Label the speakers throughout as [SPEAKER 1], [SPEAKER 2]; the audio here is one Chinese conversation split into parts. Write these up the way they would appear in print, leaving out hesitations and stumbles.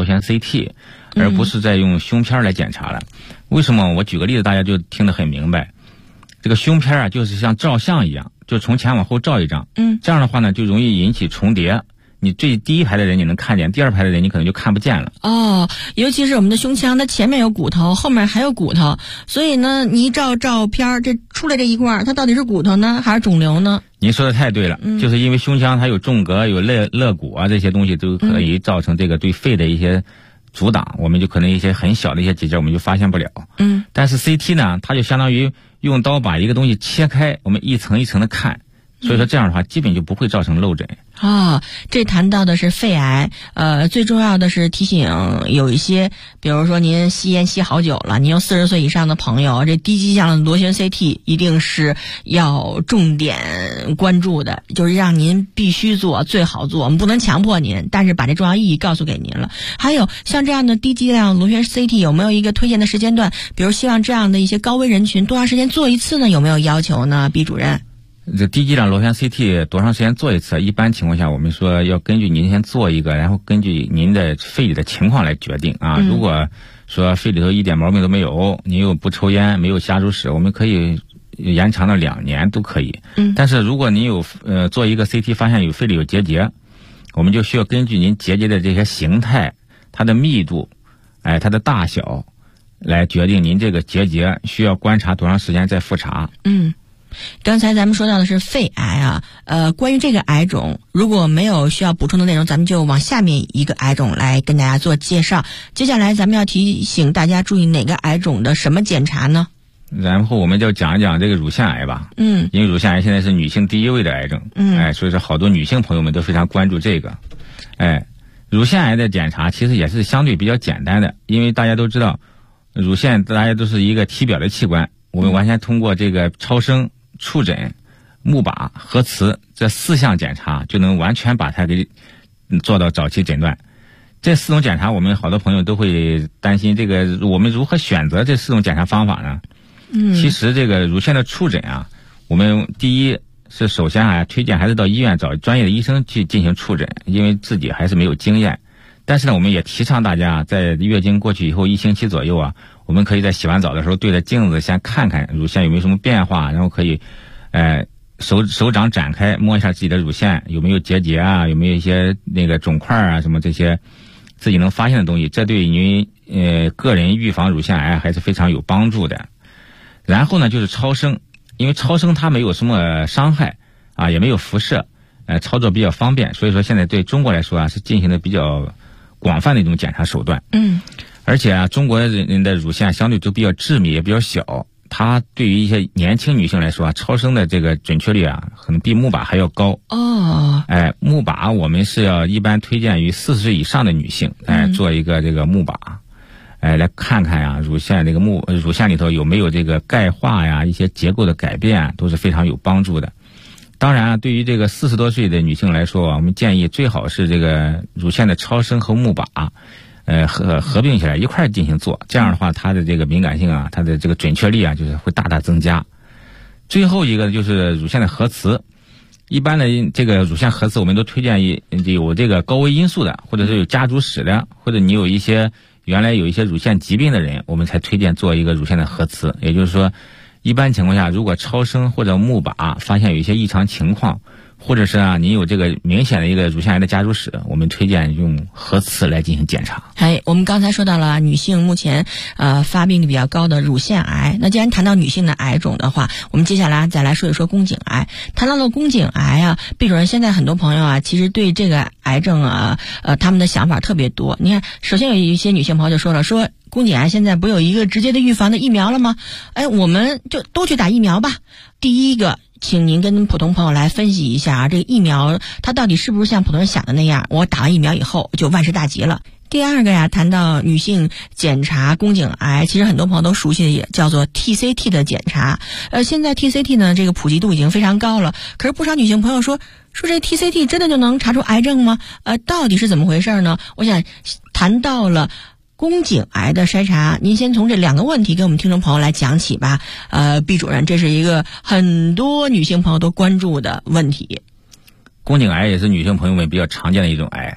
[SPEAKER 1] 螺旋 CT， 而不是在用胸片来检查了。为什么？我举个例子，大家就听得很明白。这个胸片啊，就是像照相一样，就从前往后照一张。这样的话呢，就容易引起重叠。你第一排的人你能看见，第二排的人你可能就看不见了。
[SPEAKER 2] 尤其是我们的胸腔，它前面有骨头，后面还有骨头，所以呢，你一照片，这出来这一块，它到底是骨头呢，还是肿瘤呢？
[SPEAKER 1] 您说的太对了，就是因为胸腔它有纵隔、有肋骨啊，这些东西都可以造成这个对肺的一些阻挡，我们就可能一些很小的一些结节我们就发现不了。但是 CT 呢，它就相当于用刀把一个东西切开，我们一层一层的看，所以说这样的话基本就不会造成漏诊。
[SPEAKER 2] 这谈到的是肺癌，最重要的是提醒有一些，比如说您吸烟吸好久了，您有40岁以上的朋友，这低剂量螺旋 CT 一定是要重点关注的，就是让您必须做，最好做，我们不能强迫您，但是把这重要意义告诉给您了。还有像这样的低剂量螺旋 CT 有没有一个推荐的时间段？比如希望这样的一些高危人群多长时间做一次呢？有没有要求呢？毕主任？
[SPEAKER 1] 这低剂量螺旋 CT 多长时间做一次？一般情况下，我们说要根据您先做一个，然后根据您的肺里的情况来决定啊。如果说肺里头一点毛病都没有，您又不抽烟，没有家族史，我们可以延长到2年都可以。但是如果您有做一个 CT 发现有肺里有结节，我们就需要根据您结节的这些形态、它的密度、它的大小来决定您这个结节需要观察多长时间再复查。
[SPEAKER 2] 刚才咱们说到的是肺癌啊，关于这个癌种，如果没有需要补充的内容，咱们就往下面一个癌种来跟大家做介绍。接下来咱们要提醒大家注意哪个癌种的什么检查呢？
[SPEAKER 1] 然后我们就讲一讲这个乳腺癌吧。因为乳腺癌现在是女性第1位的癌症。所以说好多女性朋友们都非常关注这个。乳腺癌的检查其实也是相对比较简单的，因为大家都知道，乳腺大家都是一个体表的器官，我们完全通过这个超声、触诊、钼靶、核磁这4项检查就能完全把它给做到早期诊断。这4种检查我们好多朋友都会担心，这个我们如何选择这4种检查方法呢？其实这个乳腺的触诊啊，我们第一是首先推荐还是到医院找专业的医生去进行触诊，因为自己还是没有经验。但是呢，我们也提倡大家在月经过去以后1星期左右我们可以在洗完澡的时候对着镜子先看看乳腺有没有什么变化，然后可以手掌展开摸一下自己的乳腺有没有结节啊，有没有一些那个肿块啊，什么这些自己能发现的东西，这对于个人预防乳腺癌还是非常有帮助的。然后呢就是超声，因为超声它没有什么伤害也没有辐射，操作比较方便，所以说现在对中国来说是进行的比较广泛的一种检查手段。而且中国人的乳腺相对都比较致密，也比较小，它对于一些年轻女性来说超声的这个准确率可能比钼靶还要高。钼靶我们是要一般推荐于40岁以上的女性做一个这个钼靶，来看看乳腺这个乳腺里头有没有这个钙化一些结构的改变都是非常有帮助的。当然对于这个40多岁的女性来说我们建议最好是这个乳腺的超声和钼靶合并起来一块进行做，这样的话它的这个敏感性它的这个准确率就是会大大增加。最后一个就是乳腺的核磁，一般的这个乳腺核磁我们都推荐有这个高危因素的，或者是有家族史的，或者你有一些原来有一些乳腺疾病的人，我们才推荐做一个乳腺的核磁。也就是说一般情况下如果超声或者钼靶发现有一些异常情况，或者是你有这个明显的一个乳腺癌的家族史，我们推荐用核磁来进行检查。
[SPEAKER 2] 我们刚才说到了女性目前发病率比较高的乳腺癌，那既然谈到女性的癌种的话，我们接下来再来说一说宫颈癌。谈到了宫颈癌毕主任，现在很多朋友其实对这个癌症他们的想法特别多。你看，首先有一些女性朋友就说了，说宫颈癌现在不有一个直接的预防的疫苗了吗？我们就都去打疫苗吧。第一个，请您跟普通朋友来分析一下这个疫苗它到底是不是像普通人想的那样，我打完疫苗以后就万事大吉了。第二个谈到女性检查宫颈癌，其实很多朋友都熟悉的也叫做 TCT 的检查。现在 TCT 呢这个普及度已经非常高了，可是不少女性朋友说这 TCT 真的就能查出癌症吗？到底是怎么回事呢？我想谈到了宫颈癌的筛查，您先从这2个问题给我们听众朋友来讲起吧。毕主任，这是一个很多女性朋友都关注的问题。
[SPEAKER 1] 宫颈癌也是女性朋友们比较常见的一种癌，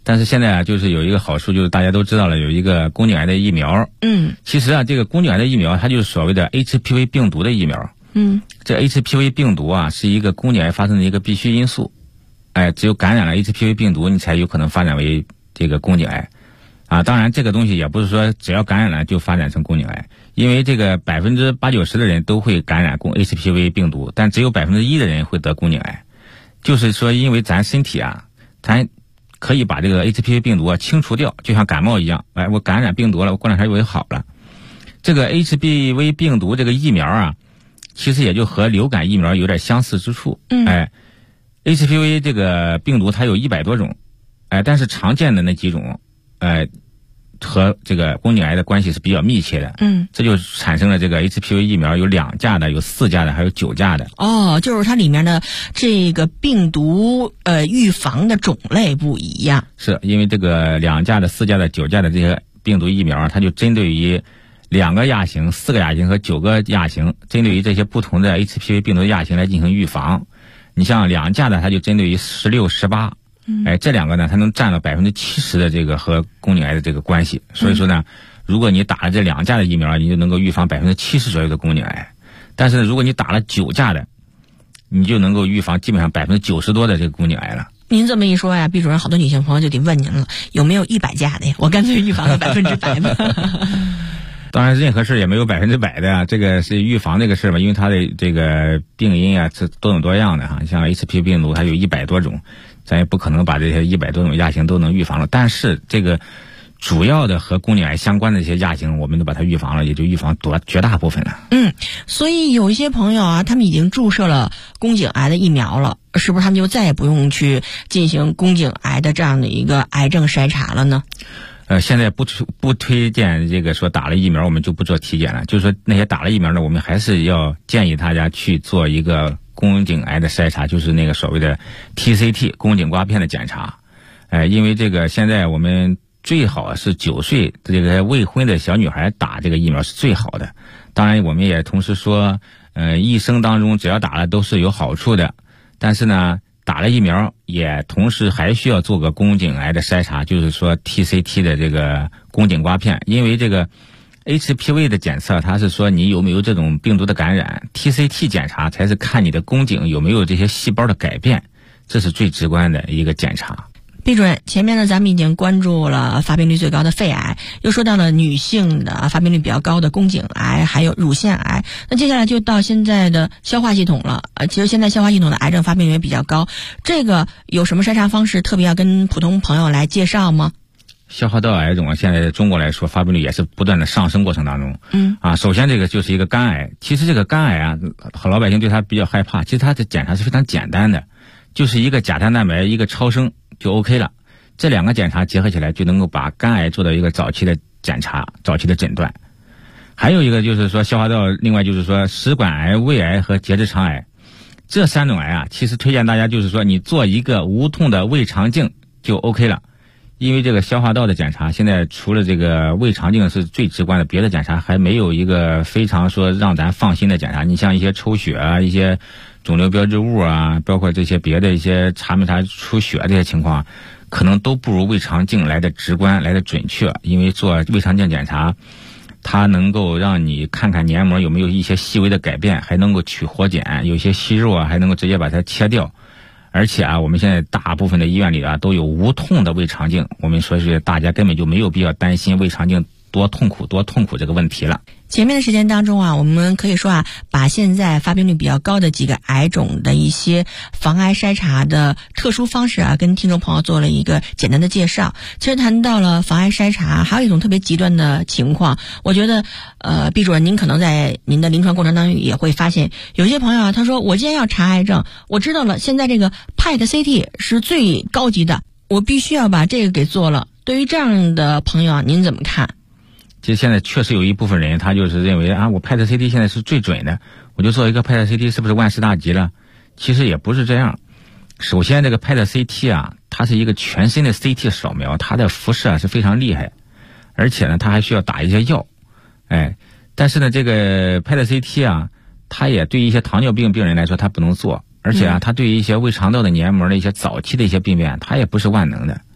[SPEAKER 1] 但是现在啊，就是有一个好处，就是大家都知道了，有一个宫颈癌的疫苗。其实啊，这个宫颈癌的疫苗，它就是所谓的 HPV 病毒的疫苗。这 HPV 病毒啊，是一个宫颈癌发生的一个必须因素。只有感染了 HPV 病毒，你才有可能发展为这个宫颈癌。当然这个东西也不是说只要感染了就发展成宫颈癌，因为这个80%-90%的人都会感染HPV 病毒，但只有1%的人会得宫颈癌。就是说，因为咱身体啊，咱可以把这个 HPV 病毒清除掉，就像感冒一样。我感染病毒了，我过两天就会好了。这个 HPV 病毒这个疫苗啊，其实也就和流感疫苗有点相似之处。HPV 这个病毒它有100多种，但是常见的那几种，和这个宫颈癌的关系是比较密切的。这就产生了这个 HPV 疫苗有2价的，有4价的，还有9价的。
[SPEAKER 2] 就是它里面的这个病毒预防的种类不一样。
[SPEAKER 1] 是因为这个2价的、4价的、9价的这些病毒疫苗，它就针对于2个亚型、4个亚型和9个亚型，针对于这些不同的 HPV 病毒亚型来进行预防。你像2价的，它就针对于16、18。这2个呢，它能占了70%的这个和宫颈癌的这个关系。所以说呢，如果你打了这2价的疫苗，你就能够预防70%左右的宫颈癌。但是如果你打了9价的，你就能够预防基本上90%多的这个宫颈癌了。
[SPEAKER 2] 您这么一说呀，毕主任，好多女性朋友就得问您了，有没有100价的呀？我干脆预防个100%吧。
[SPEAKER 1] 当然，任何事也没有100%的啊，这个是预防这个事嘛，因为它的这个病因啊是多种多样的哈。像 HPV 病毒它有100多种，咱也不可能把这些100多种亚型都能预防了。但是这个主要的和宫颈癌相关的一些亚型，我们都把它预防了，也就预防绝大部分了。
[SPEAKER 2] 所以有一些朋友啊，他们已经注射了宫颈癌的疫苗了，是不是他们就再也不用去进行宫颈癌的这样的一个癌症筛查了呢？
[SPEAKER 1] 现在不推荐这个说打了疫苗我们就不做体检了，就是说那些打了疫苗的，我们还是要建议大家去做一个宫颈癌的筛查，就是那个所谓的 TCT 宫颈刮片的检查。因为这个现在我们最好是9岁这个未婚的小女孩打这个疫苗是最好的。当然我们也同时说，一生当中只要打了都是有好处的，但是呢打了疫苗也同时还需要做个宫颈癌的筛查，就是说 TCT 的这个宫颈刮片。因为这个 HPV 的检测它是说你有没有这种病毒的感染， TCT 检查才是看你的宫颈有没有这些细胞的改变，这是最直观的一个检查。
[SPEAKER 2] 毕主任，前面呢咱们已经关注了发病率最高的肺癌，又说到了女性的发病率比较高的宫颈癌还有乳腺癌，那接下来就到现在的消化系统了。其实现在消化系统的癌症发病率也比较高，这个有什么筛查方式特别要跟普通朋友来介绍吗？
[SPEAKER 1] 消化道癌种现在在中国来说发病率也是不断的上升过程当中。首先这个就是一个肝癌。其实这个肝癌啊，老百姓对它比较害怕，其实它的检查是非常简单的，就是一个甲胎蛋白一个超声就 OK 了。这2个检查结合起来就能够把肝癌做到一个早期的检查、早期的诊断。还有一个就是说消化道，另外就是说食管癌、胃癌和结直肠癌，这3种癌啊，其实推荐大家就是说你做一个无痛的胃肠镜就 OK 了。因为这个消化道的检查现在除了这个胃肠镜是最直观的，别的检查还没有一个非常说让咱放心的检查。你像一些抽血啊，一些肿瘤标志物啊，包括这些别的一些查没查出血这些情况，可能都不如胃肠镜来的直观，来的准确。因为做胃肠镜检查，它能够让你看看黏膜有没有一些细微的改变，还能够取活检，有些息肉啊还能够直接把它切掉。而且啊，我们现在大部分的医院里啊都有无痛的胃肠镜，我们说是大家根本就没有必要担心胃肠镜多痛苦这个问题了。
[SPEAKER 2] 前面的时间当中啊，我们可以说啊，把现在发病率比较高的几个癌种的一些防癌筛查的特殊方式啊，跟听众朋友做了一个简单的介绍。其实谈到了防癌筛查，还有一种特别极端的情况，我觉得毕主任您可能在您的临床过程当中也会发现，有些朋友啊，他说我既然要查癌症，我知道了现在这个 PET-CT 是最高级的，我必须要把这个给做了。对于这样的朋友啊，您怎么看？
[SPEAKER 1] 其实现在确实有一部分人他就是认为啊，我 PET-CT 现在是最准的，我就做一个 PET-CT 是不是万事大吉了？其实也不是这样。首先这个 PET-CT 啊，它是一个全身的 CT 扫描，它的辐射是非常厉害，而且呢它还需要打一些药。但是呢这个 PET-CT 啊，它也对一些糖尿病病人来说它不能做，而且啊它对于一些胃肠道的黏膜的一些早期的一些病变它也不是万能的。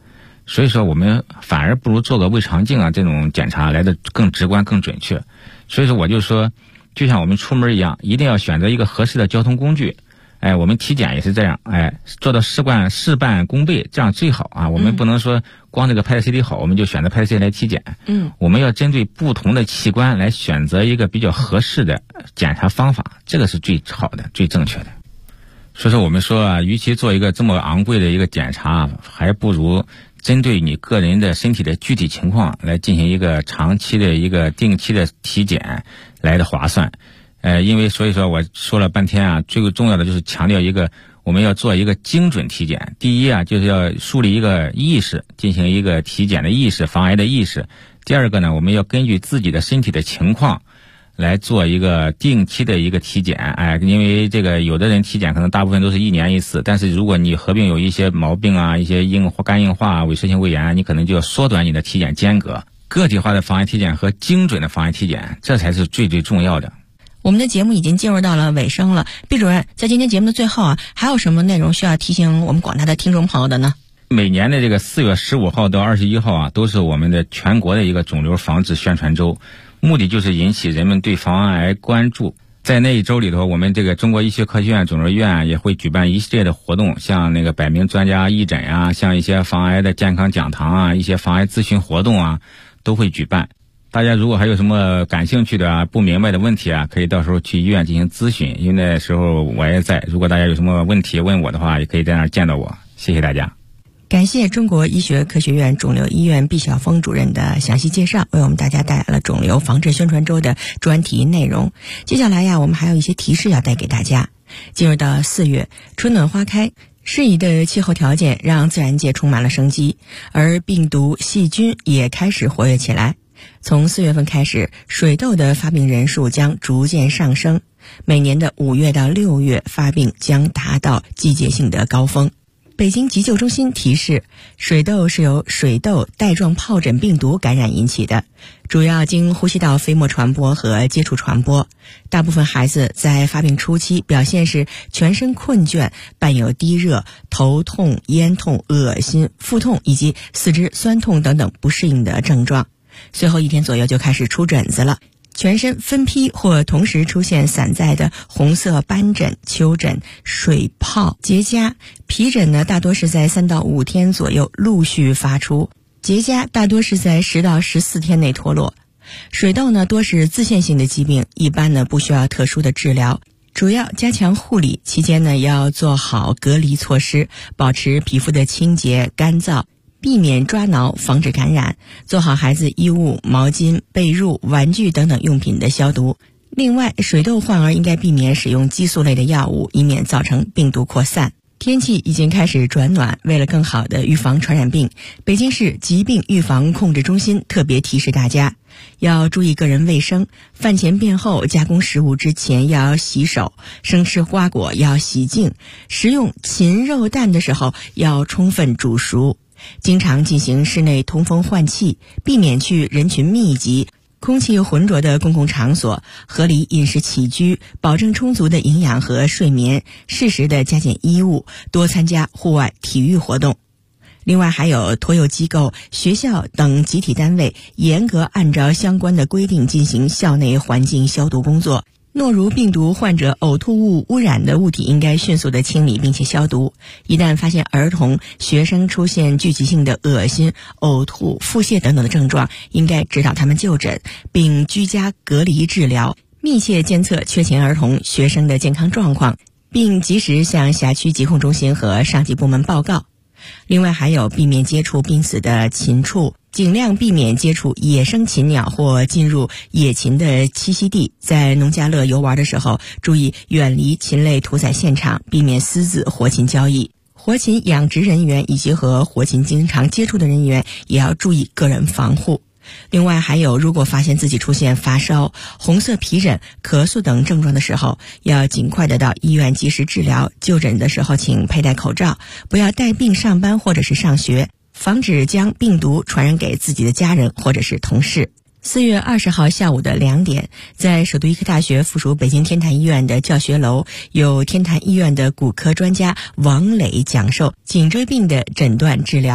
[SPEAKER 1] 所以说我们反而不如做个胃肠镜啊这种检查来的更直观更准确。所以说我就说，就像我们出门一样，一定要选择一个合适的交通工具。我们体检也是这样，做到事半功倍，这样最好啊。我们不能说光这个拍 CT 好，我们就选择拍 CT 来体检。我们要针对不同的器官来选择一个比较合适的检查方法，这个是最好的、最正确的。所以说我们说啊，与其做一个这么昂贵的一个检查，还不如针对你个人的身体的具体情况来进行一个长期的一个定期的体检来的划算。因为所以说我说了半天啊，最重要的就是强调一个，我们要做一个精准体检。第一啊，就是要树立一个意识，进行一个体检的意识，防癌的意识。第二个呢，我们要根据自己的身体的情况来做一个定期的一个体检。因为这个有的人体检可能大部分都是1年1次，但是如果你合并有一些毛病啊，一些肝硬化、萎缩性胃炎，你可能就要缩短你的体检间隔。个体化的防癌体检和精准的防癌体检，这才是最重要的。
[SPEAKER 2] 我们的节目已经进入到了尾声了，毕主任在今天节目的最后啊，还有什么内容需要提醒我们广大的听众朋友的呢？
[SPEAKER 1] 每年的这个4月15号到21号啊，都是我们的全国的一个肿瘤防治宣传周，目的就是引起人们对防癌关注。在那一周里头，我们这个中国医学科学院肿瘤医院也会举办一系列的活动，像那个100名专家义诊啊，像一些防癌的健康讲堂啊，一些防癌咨询活动啊，都会举办。大家如果还有什么感兴趣的不明白的问题啊，可以到时候去医院进行咨询，因为那时候我也在。如果大家有什么问题问我的话，也可以在那儿见到我。谢谢大家。
[SPEAKER 2] 感谢中国医学科学院肿瘤医院毕晓峰主任的详细介绍，为我们大家带来了肿瘤防治宣传周的专题内容。接下来呀，我们还有一些提示要带给大家。进入到4月，春暖花开，适宜的气候条件让自然界充满了生机，而病毒、细菌也开始活跃起来。从4月份开始，水痘的发病人数将逐渐上升，每年的5月到6月发病将达到季节性的高峰。北京急救中心提示，水痘是由水痘带状疱疹病毒感染引起的，主要经呼吸道飞沫传播和接触传播。大部分孩子在发病初期表现是全身困倦，伴有低热、头痛、咽痛、恶心、腹痛以及四肢酸痛等等不适应的症状。随后1天左右就开始出疹子了，全身分批或同时出现散在的红色斑疹、丘疹、水泡、结痂。皮疹呢，大多是在3到5天左右陆续发出，结痂大多是在10到14天内脱落。水痘呢，多是自限性的疾病，一般呢不需要特殊的治疗，主要加强护理，期间呢要做好隔离措施，保持皮肤的清洁干燥，避免抓挠，防止感染，做好孩子衣物、毛巾、被褥、玩具等等用品的消毒。另外，水痘患儿应该避免使用激素类的药物，以免造成病毒扩散。天气已经开始转暖，为了更好的预防传染病，北京市疾病预防控制中心特别提示大家，要注意个人卫生，饭前便后加工食物之前要洗手，生吃花果要洗净，食用禽肉蛋的时候要充分煮熟，经常进行室内通风换气，避免去人群密集、空气浑浊的公共场所，合理饮食起居，保证充足的营养和睡眠，适时的加减衣物，多参加户外体育活动。另外还有托幼机构、学校等集体单位严格按照相关的规定进行校内环境消毒工作。诺如病毒患者呕吐物污染的物体应该迅速的清理并且消毒。一旦发现儿童、学生出现聚集性的恶心、呕吐、腹泻等等的症状，应该指导他们就诊，并居家隔离治疗，密切监测缺勤儿童、学生的健康状况，并及时向辖区疾控中心和上级部门报告。另外还有避免接触濒死的禽畜，尽量避免接触野生禽鸟或进入野禽的栖息地。在农家乐游玩的时候，注意远离禽类屠宰现场，避免私自活禽交易。活禽养殖人员以及和活禽经常接触的人员也要注意个人防护。另外还有，如果发现自己出现发烧、红色皮疹、咳嗽等症状的时候，要尽快的到医院及时治疗。就诊的时候请佩戴口罩，不要带病上班或者是上学，防止将病毒传染给自己的家人或者是同事。4月20号下午的2点，在首都医科大学附属北京天坛医院的教学楼，有天坛医院的骨科专家王磊讲授颈椎病的诊断治疗。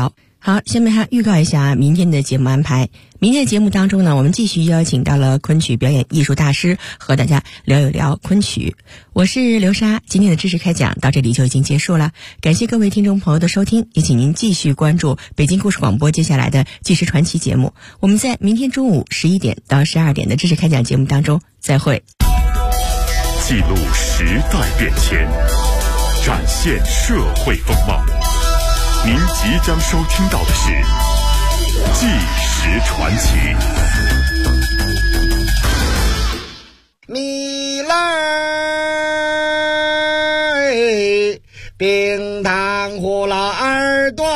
[SPEAKER 2] 好，下面还预告一下明天的节目安排。明天的节目当中呢，我们继续邀请到了昆曲表演艺术大师，和大家聊一聊昆曲。我是刘莎，今天的知识开讲到这里就已经结束了，感谢各位听众朋友的收听，也请您继续关注北京故事广播接下来的纪实传奇节目。我们在明天中午11点到12点的知识开讲节目当中再会。
[SPEAKER 3] 记录时代变迁，展现社会风貌。您即将收听到的是《纪实传奇》。
[SPEAKER 4] 米来冰糖葫芦耳朵，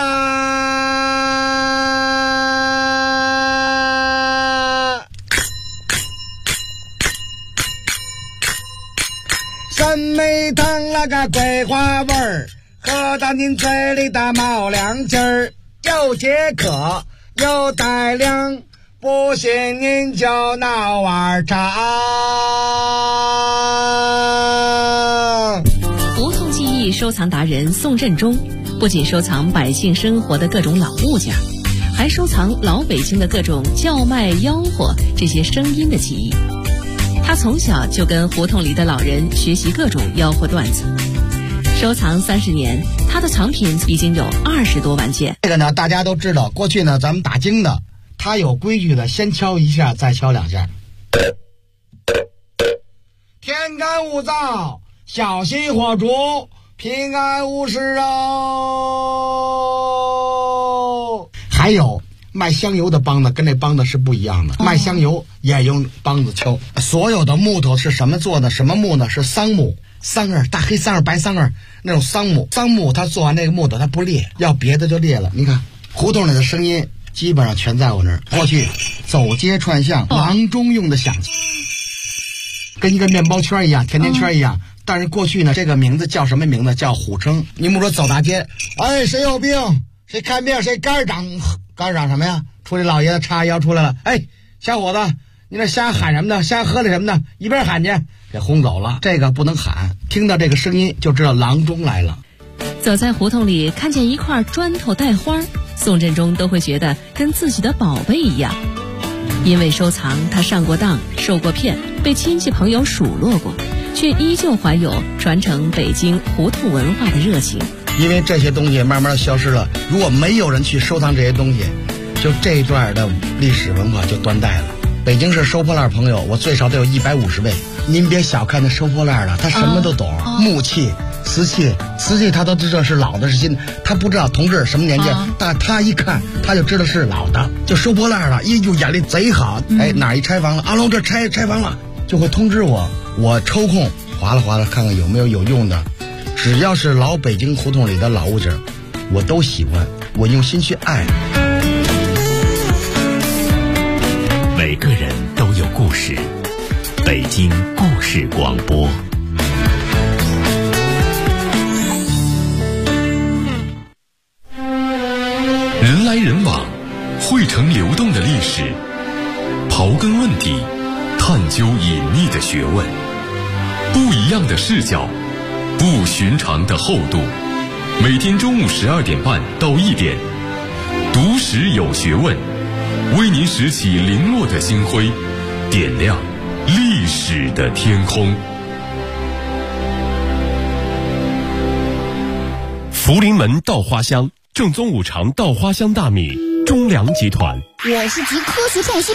[SPEAKER 4] 酸梅糖那个桂花味儿，喝到您嘴里的冒凉劲儿，又解渴又带凉，不信您就闹碗茶。
[SPEAKER 5] 胡同记忆收藏达人宋振中不仅收藏百姓生活的各种老物件，还收藏老北京的各种叫卖吆喝这些声音的记忆。他从小就跟胡同里的老人学习各种吆喝段子，收藏30年，他的藏品已经有20多万件。
[SPEAKER 4] 这个呢，大家都知道，过去呢，咱们打更的，他有规矩的，先敲一下，再敲2下。天干物燥，小心火烛，平安无事哦。还有卖香油的梆子跟这梆子是不一样的，卖香油也用梆子敲。所有的木头是什么做的？什么木呢？是桑木。桑儿，大黑桑儿、白桑儿那种桑木，桑木它做完那个木头它不裂，要别的就裂了。你看胡同里的声音基本上全在我那儿。过去走街串巷，郎中用的响器，跟一个面包圈一样，甜甜圈一样。但是过去呢，这个名字叫什么名字？叫虎称。你们说走大街，哎，谁有病？谁看病？谁肝长什么呀？出来老爷子叉腰出来了，哎，小伙子，你那瞎喊什么呢？瞎喝的什么呢？一边喊去。给轰走了，这个不能喊，听到这个声音就知道郎中来了。
[SPEAKER 5] 走在胡同里，看见一块砖头带花，宋振中都会觉得跟自己的宝贝一样。因为收藏，他上过当，受过骗，被亲戚朋友数落过，却依旧怀有传承北京胡同文化的热情。
[SPEAKER 4] 因为这些东西慢慢消失了，如果没有人去收藏这些东西，就这一段的历史文化就断代了。北京市收破烂朋友，我最少得有150位。您别小看那收破烂的，他什么都懂，木器、瓷器他都知道是老的是新的，他不知道同志什么年纪，但他一看他就知道是老的，就收破烂了，就眼力贼好。哎，哪一拆房了？阿龙这拆房了，就会通知我，我抽空划拉看看有没有用的。只要是老北京胡同里的老物件，我都喜欢，我用心去爱。
[SPEAKER 3] 每个人都有故事，北京故事广播。人来人往，汇成流动的历史，刨根问底，探究隐秘的学问，不一样的视角，不寻常的厚度。每天中午12点半到1点，读史有学问，为您拾起零落的星辉，点亮历史的天空。
[SPEAKER 6] 福临门稻花香，正宗5常稻花香大米，中粮集团。
[SPEAKER 7] 我是集科学创新